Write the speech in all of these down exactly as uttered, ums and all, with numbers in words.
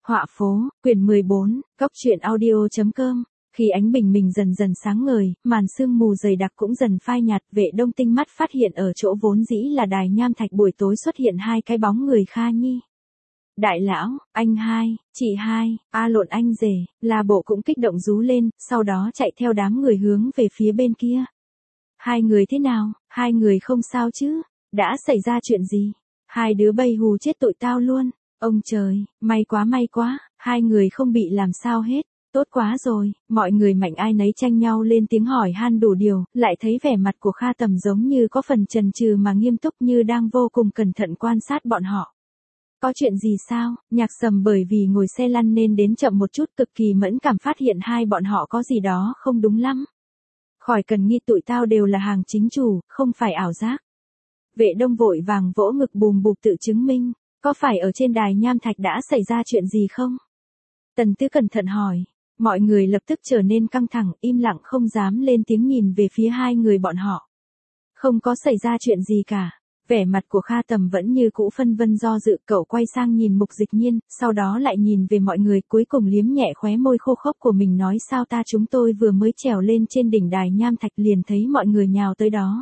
Họa phố, quyển mười bốn, Cốc truyện audio.com. Khi ánh bình minh dần dần sáng ngời, màn sương mù dày đặc cũng dần phai nhạt, Vệ Đông tinh mắt phát hiện ở chỗ vốn dĩ là đài nham thạch buổi tối xuất hiện hai cái bóng người Kha Nhi. Đại lão, anh hai, chị hai, a lộn anh rể, La Bộ cũng kích động rú lên, sau đó chạy theo đám người hướng về phía bên kia. Hai người thế nào, hai người không sao chứ, đã xảy ra chuyện gì? Hai đứa bay hù chết tụi tao luôn. Ông trời, may quá may quá, hai người không bị làm sao hết, tốt quá rồi. Mọi người mạnh ai nấy tranh nhau lên tiếng hỏi han đủ điều, lại thấy vẻ mặt của Kha Tầm giống như có phần chần chừ mà nghiêm túc, như đang vô cùng cẩn thận quan sát bọn họ. Có chuyện gì sao? Nhạc Sầm bởi vì ngồi xe lăn nên đến chậm một chút, cực kỳ mẫn cảm phát hiện hai bọn họ có gì đó không đúng lắm. Khỏi cần nghi, tụi tao đều là hàng chính chủ, không phải ảo giác. Vệ Đông vội vàng vỗ ngực bùm bụp tự chứng minh. Có phải ở trên đài nham thạch đã xảy ra chuyện gì không? Tần Tứ cẩn thận hỏi. Mọi người lập tức trở nên căng thẳng, im lặng không dám lên tiếng nhìn về phía hai người bọn họ. Không có xảy ra chuyện gì cả. Vẻ mặt của Kha Tầm vẫn như cũ phân vân do dự, cậu quay sang nhìn Mục Dịch Nhiên, sau đó lại nhìn về mọi người, cuối cùng liếm nhẹ khóe môi khô khốc của mình nói, sao ta chúng tôi vừa mới trèo lên trên đỉnh đài nham thạch liền thấy mọi người nhào tới đó.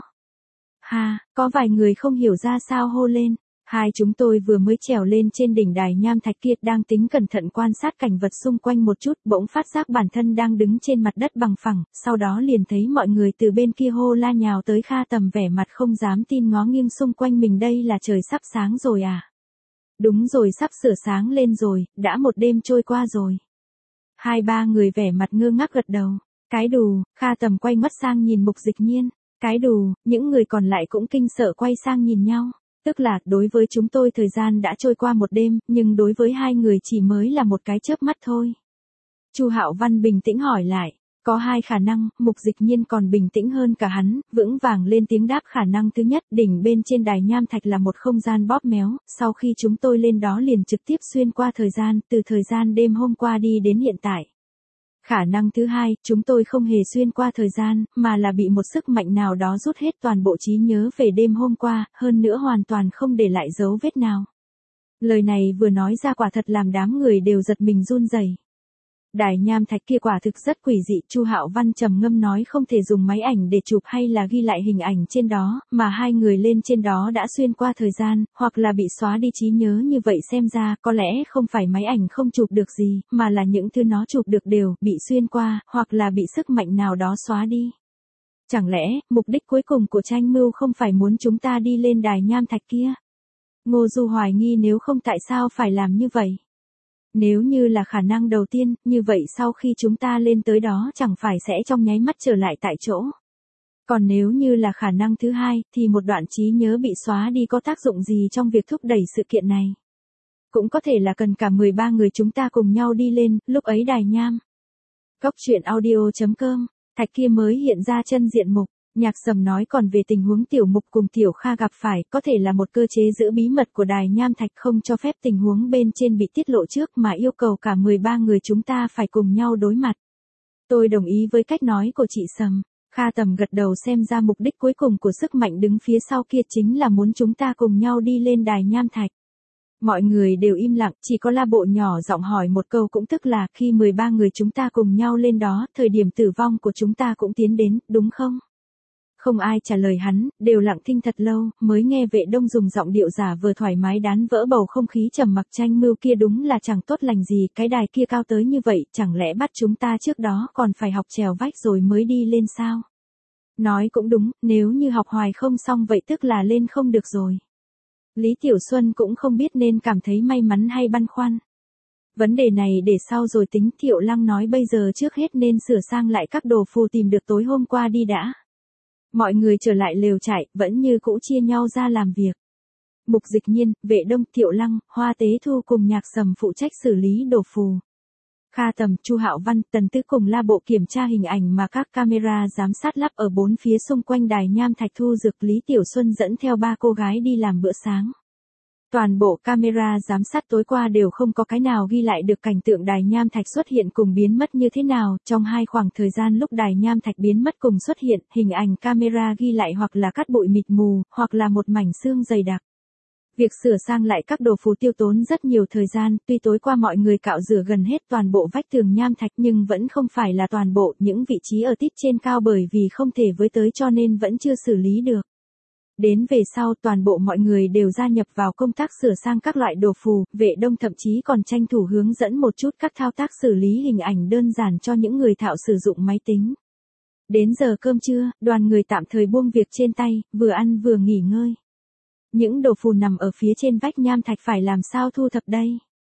Ha, có vài người không hiểu ra sao hô lên. Hai chúng tôi vừa mới trèo lên trên đỉnh đài nham thạch kia, đang tính cẩn thận quan sát cảnh vật xung quanh một chút, bỗng phát giác bản thân đang đứng trên mặt đất bằng phẳng, sau đó liền thấy mọi người từ bên kia hô la nhào tới. Kha Tầm vẻ mặt không dám tin ngó nghiêng xung quanh mình, đây là trời sắp sáng rồi à? Đúng rồi, sắp sửa sáng lên rồi, đã một đêm trôi qua rồi. Hai ba người vẻ mặt ngơ ngác gật đầu. Cái đù, Kha Tầm quay mắt sang nhìn Mục Dịch Nhiên. Cái đù, những người còn lại cũng kinh sợ quay sang nhìn nhau. Tức là, đối với chúng tôi thời gian đã trôi qua một đêm, nhưng đối với hai người chỉ mới là một cái chớp mắt thôi. Chu Hạo Văn bình tĩnh hỏi lại, có hai khả năng. Mục Dịch Nhiên còn bình tĩnh hơn cả hắn, vững vàng lên tiếng đáp. Khả năng thứ nhất, đỉnh bên trên đài nham thạch là một không gian bóp méo, sau khi chúng tôi lên đó liền trực tiếp xuyên qua thời gian, từ thời gian đêm hôm qua đi đến hiện tại. Khả năng thứ hai, chúng tôi không hề xuyên qua thời gian, mà là bị một sức mạnh nào đó rút hết toàn bộ trí nhớ về đêm hôm qua, hơn nữa hoàn toàn không để lại dấu vết nào. Lời này vừa nói ra quả thật làm đám người đều giật mình run rẩy. Đài nham thạch kia quả thực rất quỷ dị, Chu Hạo Văn trầm ngâm nói, không thể dùng máy ảnh để chụp hay là ghi lại hình ảnh trên đó, mà hai người lên trên đó đã xuyên qua thời gian, hoặc là bị xóa đi trí nhớ, như vậy xem ra, có lẽ không phải máy ảnh không chụp được gì, mà là những thứ nó chụp được đều bị xuyên qua, hoặc là bị sức mạnh nào đó xóa đi. Chẳng lẽ, mục đích cuối cùng của Tranh Mưu không phải muốn chúng ta đi lên đài nham thạch kia? Ngô Du hoài nghi, nếu không tại sao phải làm như vậy? Nếu như là khả năng đầu tiên, như vậy sau khi chúng ta lên tới đó chẳng phải sẽ trong nháy mắt trở lại tại chỗ. Còn nếu như là khả năng thứ hai, thì một đoạn trí nhớ bị xóa đi có tác dụng gì trong việc thúc đẩy sự kiện này? Cũng có thể là cần cả mười ba người chúng ta cùng nhau đi lên, lúc ấy đài nham. Cốc truyện audio.com, thạch kia mới hiện ra chân diện mục. Nhạc Sầm nói, còn về tình huống Tiểu Mục cùng Tiểu Kha gặp phải, có thể là một cơ chế giữ bí mật của đài nham thạch, không cho phép tình huống bên trên bị tiết lộ trước, mà yêu cầu cả mười ba người chúng ta phải cùng nhau đối mặt. Tôi đồng ý với cách nói của chị Sầm. Kha Tầm gật đầu, xem ra mục đích cuối cùng của sức mạnh đứng phía sau kia chính là muốn chúng ta cùng nhau đi lên đài nham thạch. Mọi người đều im lặng, chỉ có La Bộ nhỏ giọng hỏi một câu, cũng tức là khi mười ba người chúng ta cùng nhau lên đó, thời điểm tử vong của chúng ta cũng tiến đến, đúng không? Không ai trả lời hắn, đều lặng thinh thật lâu, mới nghe Vệ Đông dùng giọng điệu giả vừa thoải mái đán vỡ bầu không khí trầm mặc. Tranh Mưu kia đúng là chẳng tốt lành gì, cái đài kia cao tới như vậy, chẳng lẽ bắt chúng ta trước đó còn phải học trèo vách rồi mới đi lên sao? Nói cũng đúng, nếu như học hoài không xong vậy tức là lên không được rồi. Lý Tiểu Xuân cũng không biết nên cảm thấy may mắn hay băn khoăn. Vấn đề này để sau rồi tính. Thiệu Lăng nói bây giờ trước hết nên sửa sang lại các đồ phù tìm được tối hôm qua đi đã. Mọi người trở lại lều trại, vẫn như cũ chia nhau ra làm việc. Mục Dịch Nhiên, Vệ Đông, Thiệu Lăng, Hoa Tế Thu cùng Nhạc Sầm phụ trách xử lý đồ phù. Kha Tầm, Chu Hạo Văn, Tần Tứ cùng La Bộ kiểm tra hình ảnh mà các camera giám sát lắp ở bốn phía xung quanh đài nham thạch. Thu Dực, Lý Tiểu Xuân dẫn theo ba cô gái đi làm bữa sáng. Toàn bộ camera giám sát tối qua đều không có cái nào ghi lại được cảnh tượng đài nham thạch xuất hiện cùng biến mất như thế nào. Trong hai khoảng thời gian lúc đài nham thạch biến mất cùng xuất hiện, hình ảnh camera ghi lại hoặc là cát bụi mịt mù, hoặc là một mảnh sương dày đặc. Việc sửa sang lại các đồ phù tiêu tốn rất nhiều thời gian, tuy tối qua mọi người cạo rửa gần hết toàn bộ vách tường nham thạch nhưng vẫn không phải là toàn bộ những vị trí ở tít trên cao bởi vì không thể với tới cho nên vẫn chưa xử lý được. Đến về sau toàn bộ mọi người đều gia nhập vào công tác sửa sang các loại đồ phù, Vệ Đông thậm chí còn tranh thủ hướng dẫn một chút các thao tác xử lý hình ảnh đơn giản cho những người thạo sử dụng máy tính. Đến giờ cơm trưa, đoàn người tạm thời buông việc trên tay, vừa ăn vừa nghỉ ngơi. Những đồ phù nằm ở phía trên vách nham thạch phải làm sao thu thập đây?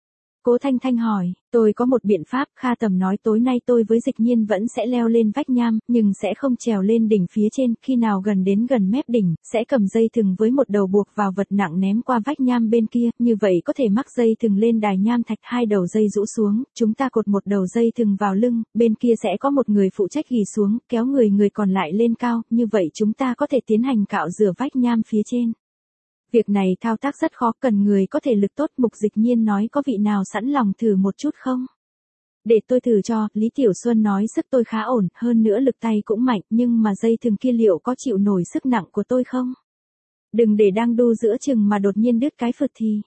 Cố Thanh Thanh hỏi, tôi có một biện pháp, Kha Tầm nói tối nay tôi với Dịch Nhiên vẫn sẽ leo lên vách nham, nhưng sẽ không trèo lên đỉnh phía trên, khi nào gần đến gần mép đỉnh, sẽ cầm dây thừng với một đầu buộc vào vật nặng ném qua vách nham bên kia, như vậy có thể mắc dây thừng lên đài nham thạch, hai đầu dây rũ xuống, chúng ta cột một đầu dây thừng vào lưng, bên kia sẽ có một người phụ trách ghi xuống, kéo người người còn lại lên cao, như vậy chúng ta có thể tiến hành cạo rửa vách nham phía trên. Việc này thao tác rất khó, cần người có thể lực tốt. Mục Dịch Nhiên nói có vị nào sẵn lòng thử một chút không? Để tôi thử cho, Lý Tiểu Xuân nói sức tôi khá ổn, hơn nữa lực tay cũng mạnh, nhưng mà dây thừng kia liệu có chịu nổi sức nặng của tôi không? Đừng để đang đu giữa chừng mà đột nhiên đứt cái phượt thì.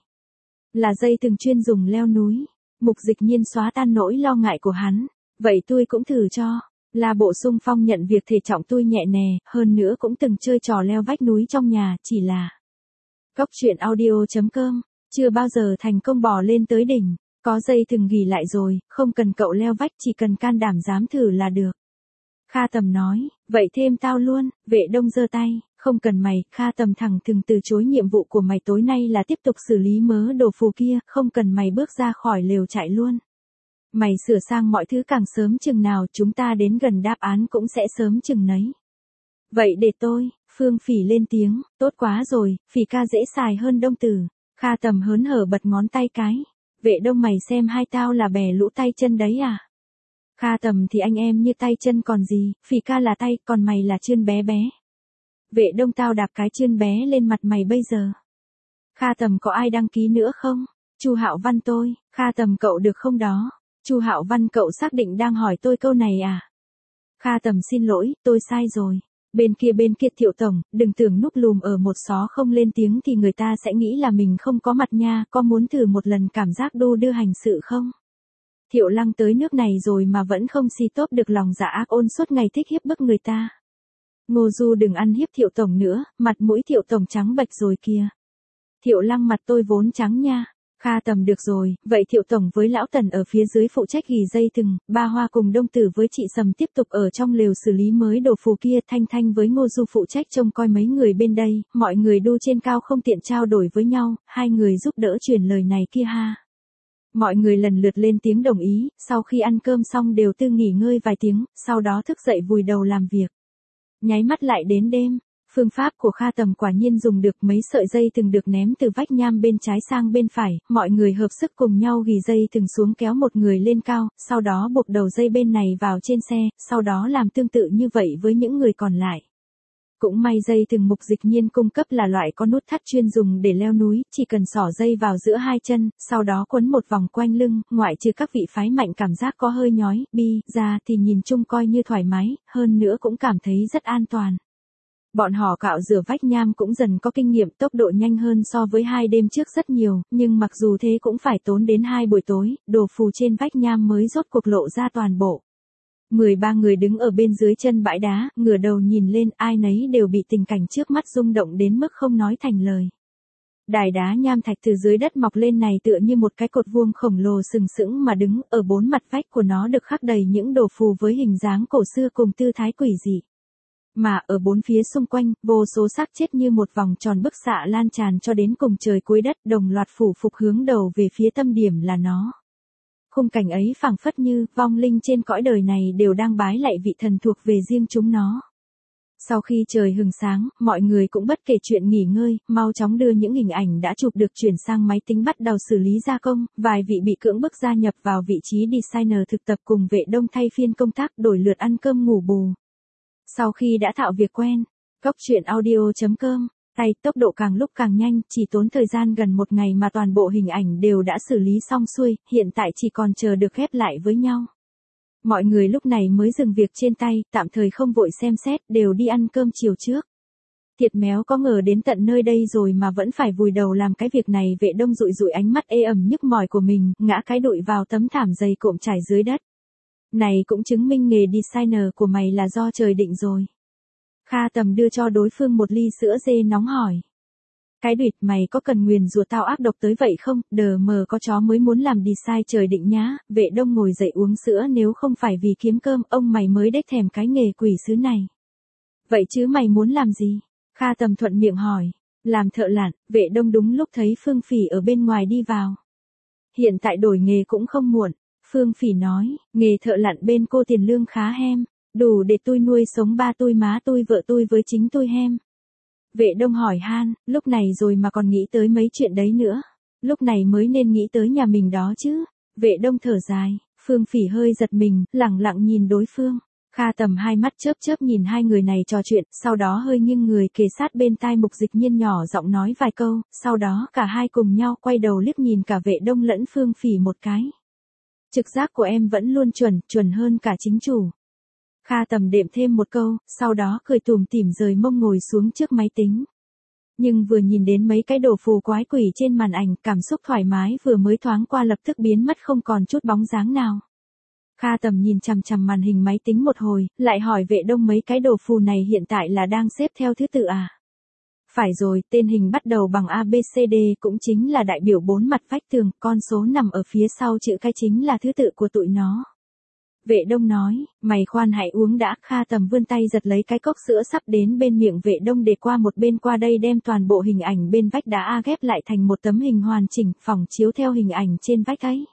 Là dây thừng chuyên dùng leo núi. Mục Dịch Nhiên xóa tan nỗi lo ngại của hắn. Vậy tôi cũng thử cho. Là Bộ Xung Phong nhận việc thể trọng tôi nhẹ nè, hơn nữa cũng từng chơi trò leo vách núi trong nhà, chỉ là Cóc truyện audio chấm com, chưa bao giờ thành công bò lên tới đỉnh, có dây thừng ghì lại rồi, không cần cậu leo vách, chỉ cần can đảm dám thử là được. Kha Tầm nói, vậy thêm tao luôn. Vệ Đông giơ tay, không cần mày. Kha Tầm thẳng thừng từ chối, nhiệm vụ của mày tối nay là tiếp tục xử lý mớ đồ phù kia, không cần mày bước ra khỏi lều chạy luôn. Mày sửa sang mọi thứ càng sớm chừng nào chúng ta đến gần đáp án cũng sẽ sớm chừng nấy. Vậy để tôi. Phương Phỉ lên tiếng, tốt quá rồi, Phỉ ca dễ xài hơn Đông Tử. Kha Tầm hớn hở bật ngón tay cái. Vệ Đông mày xem hai tao là bè lũ tay chân đấy à? Kha Tầm thì anh em như tay chân còn gì, Phỉ ca là tay, còn mày là chân bé bé. Vệ Đông tao đạp cái chân bé lên mặt mày bây giờ. Kha Tầm có ai đăng ký nữa không? Chu Hạo Văn tôi. Kha Tầm cậu được không đó? Chu Hạo Văn cậu xác định đang hỏi tôi câu này à? Kha Tầm xin lỗi, tôi sai rồi. Bên kia bên kia Thiệu Tổng, đừng tưởng núp lùm ở một xó không lên tiếng thì người ta sẽ nghĩ là mình không có mặt nha, có muốn thử một lần cảm giác đô đưa hành sự không? Thiệu Lăng tới nước này rồi mà vẫn không si tốt được lòng dạ ác ôn suốt ngày thích hiếp bức người ta. Ngô Du đừng ăn hiếp Thiệu Tổng nữa, mặt mũi Thiệu Tổng trắng bệch rồi kìa. Thiệu Lăng mặt tôi vốn trắng nha. Kha Tầm được rồi, vậy Thiệu Tổng với Lão Tần ở phía dưới phụ trách ghi dây thừng, Ba Hoa cùng Đông Tử với chị Sầm tiếp tục ở trong lều xử lý mới đồ phù kia, Thanh Thanh với Ngô Du phụ trách trông coi mấy người bên đây, mọi người đu trên cao không tiện trao đổi với nhau, hai người giúp đỡ truyền lời này kia ha. Mọi người lần lượt lên tiếng đồng ý, sau khi ăn cơm xong đều tư nghỉ ngơi vài tiếng, sau đó thức dậy vùi đầu làm việc. Nháy mắt lại đến đêm. Phương pháp của Kha Tầm quả nhiên dùng được, mấy sợi dây thừng được ném từ vách nham bên trái sang bên phải, mọi người hợp sức cùng nhau ghi dây thừng xuống kéo một người lên cao, sau đó buộc đầu dây bên này vào trên xe, sau đó làm tương tự như vậy với những người còn lại. Cũng may dây thừng Mục Dịch Nhiên cung cấp là loại có nút thắt chuyên dùng để leo núi, chỉ cần xỏ dây vào giữa hai chân, sau đó quấn một vòng quanh lưng, ngoại trừ các vị phái mạnh cảm giác có hơi nhói, bi, ra thì nhìn chung coi như thoải mái, hơn nữa cũng cảm thấy rất an toàn. Bọn họ cạo rửa vách nham cũng dần có kinh nghiệm, tốc độ nhanh hơn so với hai đêm trước rất nhiều, nhưng mặc dù thế cũng phải tốn đến hai buổi tối, đồ phù trên vách nham mới rốt cuộc lộ ra toàn bộ. mười ba người đứng ở bên dưới chân bãi đá, ngửa đầu nhìn lên, ai nấy đều bị tình cảnh trước mắt rung động đến mức không nói thành lời. Đài đá nham thạch từ dưới đất mọc lên này tựa như một cái cột vuông khổng lồ sừng sững mà đứng, ở bốn mặt vách của nó được khắc đầy những đồ phù với hình dáng cổ xưa cùng tư thái quỷ dị. Mà ở bốn phía xung quanh, vô số xác chết như một vòng tròn bức xạ lan tràn cho đến cùng trời cuối đất, đồng loạt phủ phục hướng đầu về phía tâm điểm là nó. Khung cảnh ấy phảng phất như, vong linh trên cõi đời này đều đang bái lạy vị thần thuộc về riêng chúng nó. Sau khi trời hừng sáng, mọi người cũng bất kể chuyện nghỉ ngơi, mau chóng đưa những hình ảnh đã chụp được chuyển sang máy tính bắt đầu xử lý gia công, vài vị bị cưỡng bức gia nhập vào vị trí designer thực tập cùng Vệ Đông thay phiên công tác đổi lượt ăn cơm ngủ bù. Sau khi đã thạo việc quen, Cóc truyện audio chấm com, tay tốc độ càng lúc càng nhanh, chỉ tốn thời gian gần một ngày mà toàn bộ hình ảnh đều đã xử lý xong xuôi, hiện tại chỉ còn chờ được ghép lại với nhau. Mọi người lúc này mới dừng việc trên tay, tạm thời không vội xem xét, đều đi ăn cơm chiều trước. Thiệt méo, có ngờ đến tận nơi đây rồi mà vẫn phải vùi đầu làm cái việc này. Vệ Đông dụi dụi ánh mắt ê ẩm nhức mỏi của mình, ngã cái đụi vào tấm thảm dày cộm trải dưới đất. Này cũng chứng minh nghề designer của mày là do trời định rồi. Kha Tầm đưa cho đối phương một ly sữa dê nóng hỏi. Cái đuyệt, mày có cần nguyền rủa tao ác độc tới vậy không? Đờ mờ, có chó mới muốn làm design trời định nhá. Vệ Đông ngồi dậy uống sữa, nếu không phải vì kiếm cơm, ông mày mới đếch thèm cái nghề quỷ sứ này. Vậy chứ mày muốn làm gì? Kha Tầm thuận miệng hỏi. Làm thợ lặn. Vệ Đông đúng lúc thấy Phương Phỉ ở bên ngoài đi vào. Hiện tại đổi nghề cũng không muộn. Phương Phỉ nói, nghề thợ lặn bên cô tiền lương khá hem, đủ để tôi nuôi sống ba tôi, má tôi, vợ tôi với chính tôi hem. Vệ Đông hỏi han, lúc này rồi mà còn nghĩ tới mấy chuyện đấy nữa. Lúc này mới nên nghĩ tới nhà mình đó chứ. Vệ Đông thở dài, Phương Phỉ hơi giật mình, lẳng lặng nhìn đối phương. Kha Tầm hai mắt chớp chớp nhìn hai người này trò chuyện, sau đó hơi nghiêng người kề sát bên tai Mục Dịch Nhiên nhỏ giọng nói vài câu, sau đó cả hai cùng nhau quay đầu liếc nhìn cả Vệ Đông lẫn Phương Phỉ một cái. Trực giác của em vẫn luôn chuẩn, chuẩn hơn cả chính chủ. Kha Tầm đệm thêm một câu, sau đó cười tủm tỉm rời mông ngồi xuống trước máy tính. Nhưng vừa nhìn đến mấy cái đồ phù quái quỷ trên màn ảnh, cảm xúc thoải mái vừa mới thoáng qua lập tức biến mất không còn chút bóng dáng nào. Kha Tầm nhìn chằm chằm màn hình máy tính một hồi, lại hỏi Vệ Đông mấy cái đồ phù này hiện tại là đang xếp theo thứ tự à? Phải rồi, tên hình bắt đầu bằng A B C D cũng chính là đại biểu bốn mặt vách tường, con số nằm ở phía sau chữ cái chính là thứ tự của tụi nó. Vệ Đông nói, mày khoan hãy uống đã. Kha Tầm vươn tay giật lấy cái cốc sữa sắp đến bên miệng Vệ Đông để qua một bên, qua đây đem toàn bộ hình ảnh bên vách đá A ghép lại thành một tấm hình hoàn chỉnh, phỏng chiếu theo hình ảnh trên vách ấy.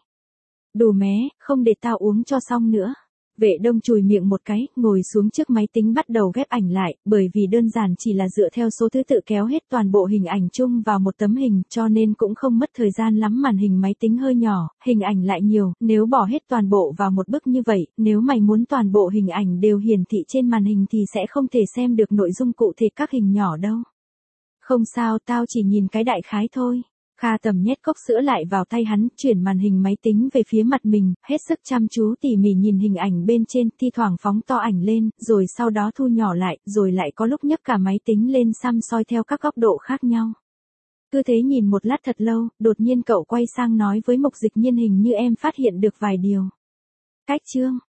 Đủ mé, không để tao uống cho xong nữa. Vệ Đông chùi miệng một cái, ngồi xuống trước máy tính bắt đầu ghép ảnh lại, bởi vì đơn giản chỉ là dựa theo số thứ tự kéo hết toàn bộ hình ảnh chung vào một tấm hình, cho nên cũng không mất thời gian lắm. Màn hình máy tính hơi nhỏ, hình ảnh lại nhiều, nếu bỏ hết toàn bộ vào một bức như vậy, nếu mày muốn toàn bộ hình ảnh đều hiển thị trên màn hình thì sẽ không thể xem được nội dung cụ thể các hình nhỏ đâu. Không sao, tao chỉ nhìn cái đại khái thôi. Kha Tầm nhét cốc sữa lại vào tay hắn, chuyển màn hình máy tính về phía mặt mình, hết sức chăm chú tỉ mỉ nhìn hình ảnh bên trên, thi thoảng phóng to ảnh lên, rồi sau đó thu nhỏ lại, rồi lại có lúc nhấc cả máy tính lên xăm soi theo các góc độ khác nhau. Cứ thế nhìn một lát thật lâu, đột nhiên cậu quay sang nói với Mục Dịch Nhiên, hình như em phát hiện được vài điều. Cách chương